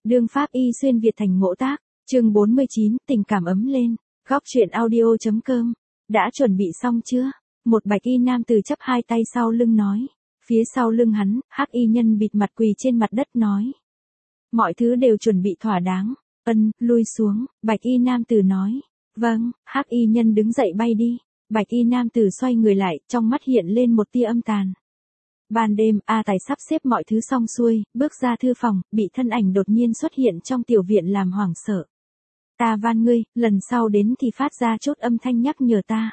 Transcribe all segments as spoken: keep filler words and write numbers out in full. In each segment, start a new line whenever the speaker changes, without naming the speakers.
Đương pháp y xuyên Việt thành ngộ tác, chương bốn mươi chín, tình cảm ấm lên, góc truyện audio.com. Đã chuẩn bị xong chưa? Một bạch y nam tử chắp hai tay sau lưng nói. Phía sau lưng hắn, hắc y nhân bịt mặt quỳ trên mặt đất nói. Mọi thứ đều chuẩn bị thỏa đáng. Ân, lui xuống, bạch y nam tử nói. Vâng, hắc y nhân đứng dậy bay đi. Bạch y nam tử xoay người lại, trong mắt hiện lên một tia âm tàn. Ban đêm, A Tài sắp xếp mọi thứ xong xuôi, bước ra thư phòng, bị thân ảnh đột nhiên xuất hiện trong tiểu viện làm hoảng sợ. Ta van ngươi, lần sau đến thì phát ra chút âm thanh nhắc nhở ta.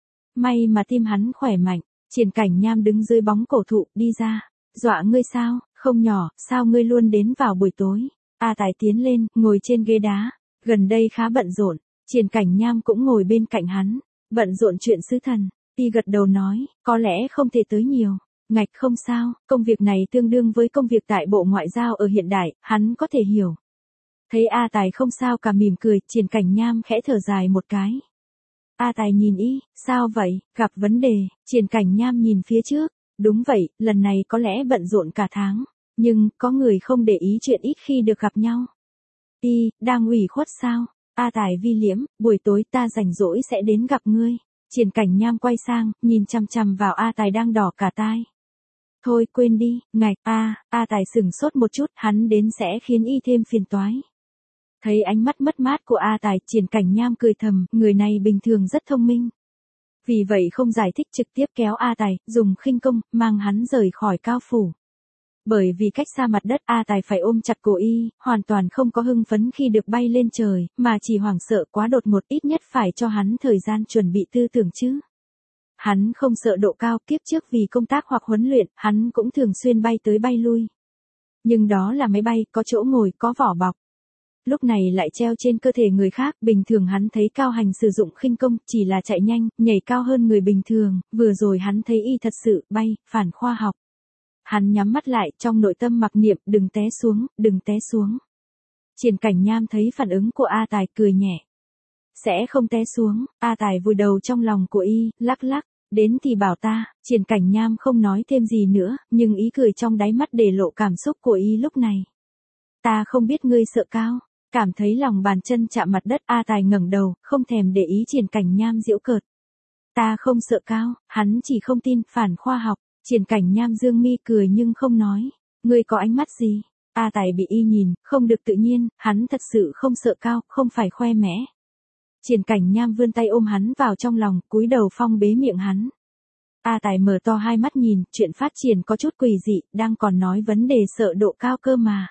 May mà tim hắn khỏe mạnh, Triển Cảnh Nham đứng dưới bóng cổ thụ, đi ra. Dọa ngươi sao, không nhỏ, sao ngươi luôn đến vào buổi tối. A Tài tiến lên, ngồi trên ghế đá, gần đây khá bận rộn, Triển Cảnh Nham cũng ngồi bên cạnh hắn, bận rộn chuyện sứ thần. Y gật đầu nói, có lẽ không thể tới nhiều. Ngạch không sao, công việc này tương đương với công việc tại Bộ Ngoại giao ở hiện đại, hắn có thể hiểu. Thấy A Tài không sao cả mỉm cười, Triển Cảnh Nham khẽ thở dài một cái. A Tài nhìn y, sao vậy, gặp vấn đề, Triển Cảnh Nham nhìn phía trước, đúng vậy, lần này có lẽ bận rộn cả tháng, nhưng có người không để ý chuyện ít khi được gặp nhau. Y, đang ủy khuất sao? A Tài vi liễm, buổi tối ta rảnh rỗi sẽ đến gặp ngươi. Triển Cảnh Nham quay sang, nhìn chằm chằm vào A Tài đang đỏ cả tai. Thôi quên đi, ngạch, a, A Tài sửng sốt một chút, hắn đến sẽ khiến y thêm phiền toái. Thấy ánh mắt mất mát của A Tài, Triển Cảnh Nham cười thầm, người này bình thường rất thông minh. Vì vậy không giải thích trực tiếp kéo A Tài, dùng khinh công, mang hắn rời khỏi cao phủ. Bởi vì cách xa mặt đất A Tài phải ôm chặt cổ y, hoàn toàn không có hưng phấn khi được bay lên trời, mà chỉ hoảng sợ quá đột ngột, ít nhất phải cho hắn thời gian chuẩn bị tư tưởng chứ. Hắn không sợ độ cao, kiếp trước vì công tác hoặc huấn luyện, hắn cũng thường xuyên bay tới bay lui. Nhưng đó là máy bay, có chỗ ngồi, có vỏ bọc. Lúc này lại treo trên cơ thể người khác, bình thường hắn thấy Cao Hành sử dụng khinh công, chỉ là chạy nhanh, nhảy cao hơn người bình thường, vừa rồi hắn thấy y thật sự, bay, phản khoa học. Hắn nhắm mắt lại, trong nội tâm mặc niệm, đừng té xuống, đừng té xuống. Triển Cảnh Nham thấy phản ứng của A Tài, cười nhẹ. Sẽ không té xuống, A Tài vùi đầu trong lòng của y, lắc lắc, đến thì bảo ta, Triển Cảnh Nham không nói thêm gì nữa, nhưng ý cười trong đáy mắt để lộ cảm xúc của y lúc này. Ta không biết ngươi sợ cao, cảm thấy lòng bàn chân chạm mặt đất. A Tài ngẩng đầu, không thèm để ý Triển Cảnh Nham giễu cợt. Ta không sợ cao, hắn chỉ không tin, phản khoa học. Triển Cảnh Nham dương mi cười nhưng không nói. Ngươi có ánh mắt gì? A Tài bị y nhìn, không được tự nhiên, hắn thật sự không sợ cao, không phải khoe mẽ. Triển Cảnh Nham vươn tay ôm hắn vào trong lòng, cúi đầu phong bế miệng hắn. A Tài mở to hai mắt nhìn, chuyện phát triển có chút quỷ dị, đang còn nói vấn đề sợ độ cao cơ mà.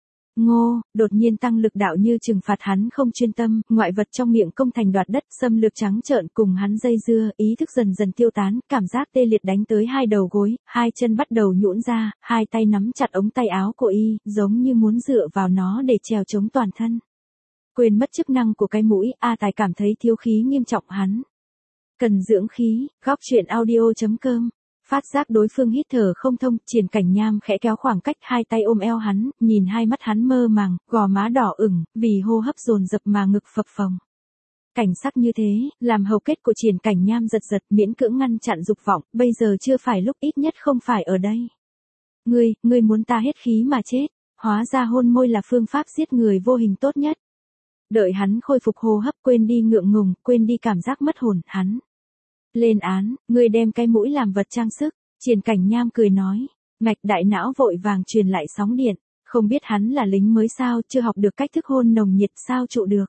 Ngô, đột nhiên tăng lực đạo như trừng phạt hắn không chuyên tâm, ngoại vật trong miệng công thành đoạt đất, xâm lược trắng trợn cùng hắn dây dưa, ý thức dần dần tiêu tán, cảm giác tê liệt đánh tới hai đầu gối, hai chân bắt đầu nhũn ra, hai tay nắm chặt ống tay áo của y, giống như muốn dựa vào nó để trèo chống toàn thân. Quên mất chức năng của cái mũi, A Tài cảm thấy thiếu khí nghiêm trọng hắn. Cần dưỡng khí, góc truyện audio.com. Phát giác đối phương hít thở không thông, Triển Cảnh Nham khẽ kéo khoảng cách, hai tay ôm eo hắn, nhìn hai mắt hắn mơ màng, gò má đỏ ửng, vì hô hấp dồn dập mà ngực phập phồng. Cảnh sắc như thế, làm hầu kết của Triển Cảnh Nham giật giật, miễn cưỡng ngăn chặn dục vọng, bây giờ chưa phải lúc, ít nhất không phải ở đây. Ngươi, ngươi muốn ta hết khí mà chết, hóa ra hôn môi là phương pháp giết người vô hình tốt nhất. Đợi hắn khôi phục hô hấp, quên đi ngượng ngùng, quên đi cảm giác mất hồn, hắn. Lên án, ngươi đem cái mũi làm vật trang sức, Triển Cảnh Nham cười nói, mạch đại não vội vàng truyền lại sóng điện, không biết hắn là lính mới sao, chưa học được cách thức hôn nồng nhiệt sao trụ được.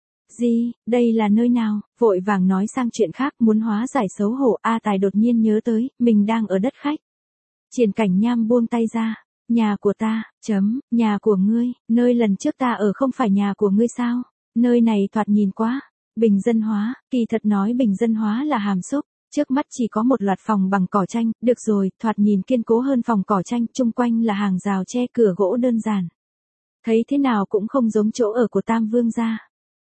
Gì, đây là nơi nào, vội vàng nói sang chuyện khác, muốn hóa giải xấu hổ. A Tài đột nhiên nhớ tới, mình đang ở đất khách. Triển Cảnh Nham buông tay ra, nhà của ta, chấm, nhà của ngươi, nơi lần trước ta ở không phải nhà của ngươi sao, nơi này thoạt nhìn quá. Bình dân hóa, kỳ thật nói bình dân hóa là hàm xúc, trước mắt chỉ có một loạt phòng bằng cỏ tranh, được rồi, thoạt nhìn kiên cố hơn phòng cỏ tranh, chung quanh là hàng rào che cửa gỗ đơn giản. Thấy thế nào cũng không giống chỗ ở của Tam Vương gia.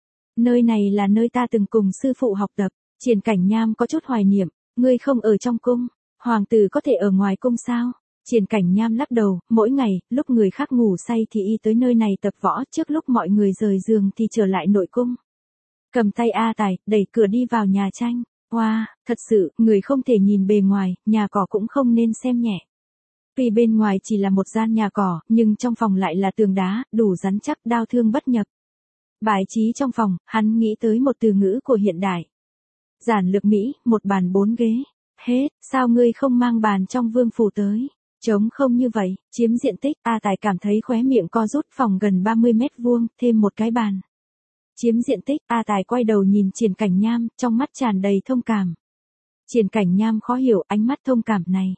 Nơi này là nơi ta từng cùng sư phụ học tập. Triển Cảnh Nham có chút hoài niệm, ngươi không ở trong cung, hoàng tử có thể ở ngoài cung sao? Triển Cảnh Nham lắc đầu, mỗi ngày, lúc người khác ngủ say thì y tới nơi này tập võ, trước lúc mọi người rời giường thì trở lại nội cung. Cầm tay A Tài, đẩy cửa đi vào nhà tranh. Wow, thật sự, người không thể nhìn bề ngoài, nhà cỏ cũng không nên xem nhẹ. Tuy bên ngoài chỉ là một gian nhà cỏ, nhưng trong phòng lại là tường đá, đủ rắn chắc, đao thương bất nhập. Bài trí trong phòng, hắn nghĩ tới một từ ngữ của hiện đại. Giản lược Mỹ, một bàn bốn ghế. Hết, sao ngươi không mang bàn trong vương phủ tới? Trống không như vậy, chiếm diện tích, A Tài cảm thấy khóe miệng co rút, phòng gần ba mươi mét vuông, thêm một cái bàn. Chiếm diện tích, A Tài quay đầu nhìn Triển Cảnh Nham, trong mắt tràn đầy thông cảm. Triển Cảnh Nham khó hiểu ánh mắt thông cảm này.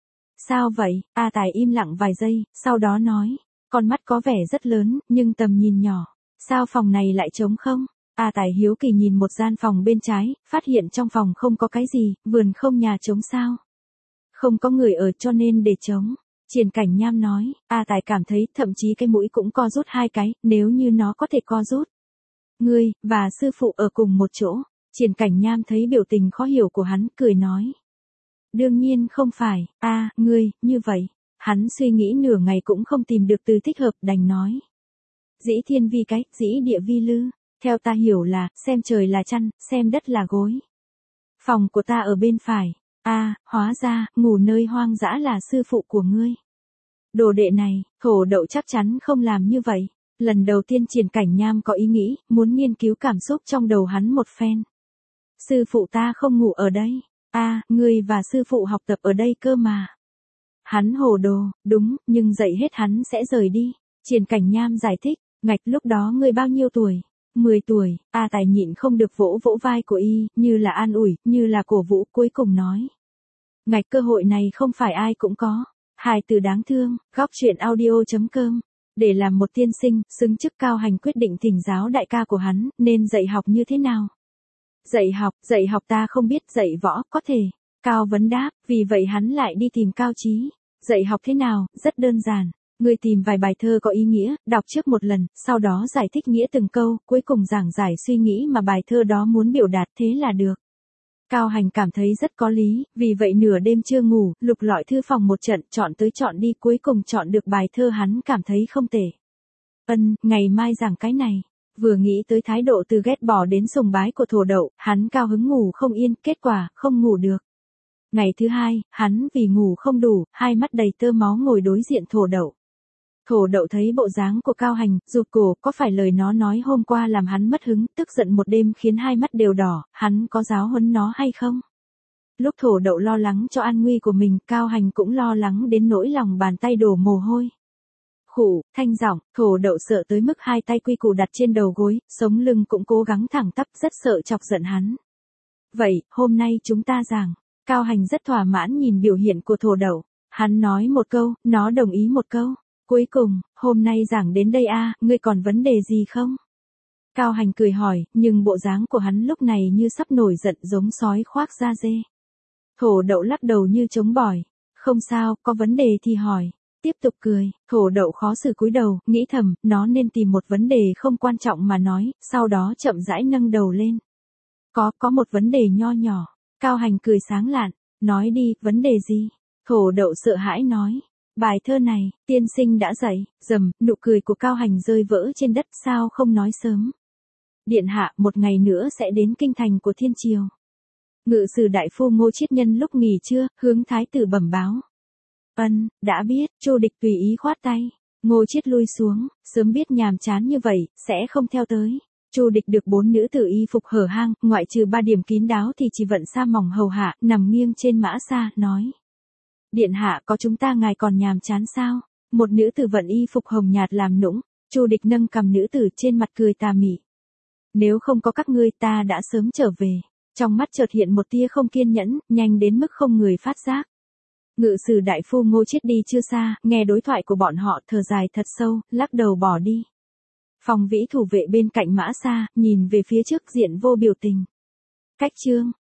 Sao vậy? A Tài im lặng vài giây, sau đó nói, con mắt có vẻ rất lớn, nhưng tầm nhìn nhỏ. Sao phòng này lại trống không? A Tài hiếu kỳ nhìn một gian phòng bên trái, phát hiện trong phòng không có cái gì, vườn không nhà trống sao? Không có người ở cho nên để trống. Triển Cảnh Nham nói, A Tài cảm thấy thậm chí cái mũi cũng co rút hai cái, nếu như nó có thể co rút. Ngươi, và sư phụ ở cùng một chỗ. Triển Cảnh Nham thấy biểu tình khó hiểu của hắn, cười nói. Đương nhiên không phải, a, ngươi, như vậy. Hắn suy nghĩ nửa ngày cũng không tìm được từ thích hợp, đành nói. Dĩ thiên vi cái, dĩ địa vi lư. Theo ta hiểu là, xem trời là chăn, xem đất là gối. Phòng của ta ở bên phải. A, hóa ra, ngủ nơi hoang dã là sư phụ của ngươi. Đồ đệ này, Thổ Đậu chắc chắn không làm như vậy. Lần đầu tiên Triển Cảnh Nham có ý nghĩ, muốn nghiên cứu cảm xúc trong đầu hắn một phen. Sư phụ ta không ngủ ở đây. A, ngươi và sư phụ học tập ở đây cơ mà. Hắn hồ đồ, đúng, nhưng dạy hết hắn sẽ rời đi. Triển Cảnh Nham giải thích, ngạch lúc đó ngươi bao nhiêu tuổi? mười tuổi, A Tài nhịn không được vỗ vỗ vai của y, như là an ủi, như là cổ vũ, cuối cùng nói. Ngạch cơ hội này không phải ai cũng có. Hài từ đáng thương, góc truyện audio chấm com. Để làm một tiên sinh, xứng chức Cao Hành quyết định thỉnh giáo đại ca của hắn, nên dạy học như thế nào? Dạy học, dạy học ta không biết, dạy võ, có thể. Cao Vấn đáp, vì vậy hắn lại đi tìm Cao Chí. Dạy học thế nào, rất đơn giản. Ngươi tìm vài bài thơ có ý nghĩa, đọc trước một lần, sau đó giải thích nghĩa từng câu, cuối cùng giảng giải suy nghĩ mà bài thơ đó muốn biểu đạt, thế là được. Cao Hành cảm thấy rất có lý, vì vậy nửa đêm chưa ngủ, lục lọi thư phòng một trận, chọn tới chọn đi, cuối cùng chọn được bài thơ hắn cảm thấy không tệ. Ân, ngày mai giảng cái này. Vừa nghĩ tới thái độ từ ghét bỏ đến sùng bái của Thổ Đậu, hắn cao hứng ngủ không yên, kết quả, không ngủ được. Ngày thứ hai, hắn vì ngủ không đủ, hai mắt đầy tơ máu ngồi đối diện Thổ Đậu. Thổ Đậu thấy bộ dáng của Cao Hành, rụt cổ, có phải lời nó nói hôm qua làm hắn mất hứng, tức giận một đêm khiến hai mắt đều đỏ, hắn có giáo huấn nó hay không? Lúc Thổ Đậu lo lắng cho an nguy của mình, Cao Hành cũng lo lắng đến nỗi lòng bàn tay đổ mồ hôi. Khủ, thanh giọng, Thổ Đậu sợ tới mức hai tay quy củ đặt trên đầu gối, sống lưng cũng cố gắng thẳng tắp, rất sợ chọc giận hắn. Vậy, hôm nay chúng ta giảng. Cao Hành rất thỏa mãn nhìn biểu hiện của Thổ Đậu. Hắn nói một câu, nó đồng ý một câu. Cuối cùng, hôm nay giảng đến đây a, à, ngươi còn vấn đề gì không? Cao Hành cười hỏi, nhưng bộ dáng của hắn lúc này như sắp nổi giận giống sói khoác da dê. Thổ Đậu lắc đầu như chống bỏi. Không sao, có vấn đề thì hỏi. Tiếp tục cười, Thổ Đậu khó xử cúi đầu, nghĩ thầm, nó nên tìm một vấn đề không quan trọng mà nói, sau đó chậm rãi nâng đầu lên. Có, có một vấn đề nho nhỏ. Cao Hành cười sáng lạn, nói đi, vấn đề gì? Thổ Đậu sợ hãi nói. Bài thơ này, tiên sinh đã dạy, rầm, nụ cười của Cao Hành rơi vỡ trên đất, sao không nói sớm. Điện hạ, một ngày nữa sẽ đến kinh thành của Thiên Triều. Ngự sử đại phu Ngô Chiết nhân lúc nghỉ trưa, hướng thái tử bẩm báo. Ân, đã biết, Chu Địch tùy ý khoát tay. Ngô Chiết lui xuống, sớm biết nhàm chán như vậy, sẽ không theo tới. Chu Địch được bốn nữ tử y phục hở hang, ngoại trừ ba điểm kín đáo thì chỉ vận sa mỏng hầu hạ, nằm nghiêng trên mã xa, nói. Điện hạ, có chúng ta ngài còn nhàm chán sao? Một nữ tử vận y phục hồng nhạt làm nũng, Chu Địch nâng cầm nữ tử trên mặt cười tà mị. Nếu không có các ngươi ta đã sớm trở về. Trong mắt chợt hiện một tia không kiên nhẫn, nhanh đến mức không người phát giác. Ngự sử đại phu Ngô Chiết đi chưa xa, nghe đối thoại của bọn họ, thở dài thật sâu, lắc đầu bỏ đi. Phòng vĩ thủ vệ bên cạnh mã xa, nhìn về phía trước diện vô biểu tình. Cách chương